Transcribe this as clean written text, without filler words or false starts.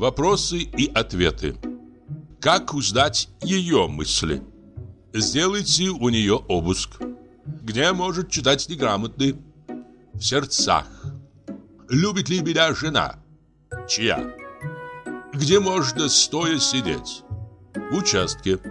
Вопросы и ответы. Как узнать ее мысли? Сделайте у нее обыск. Где может читать неграмотный? В сердцах. Любит ли меня жена? Чья? Где можно стоя сидеть? В участке.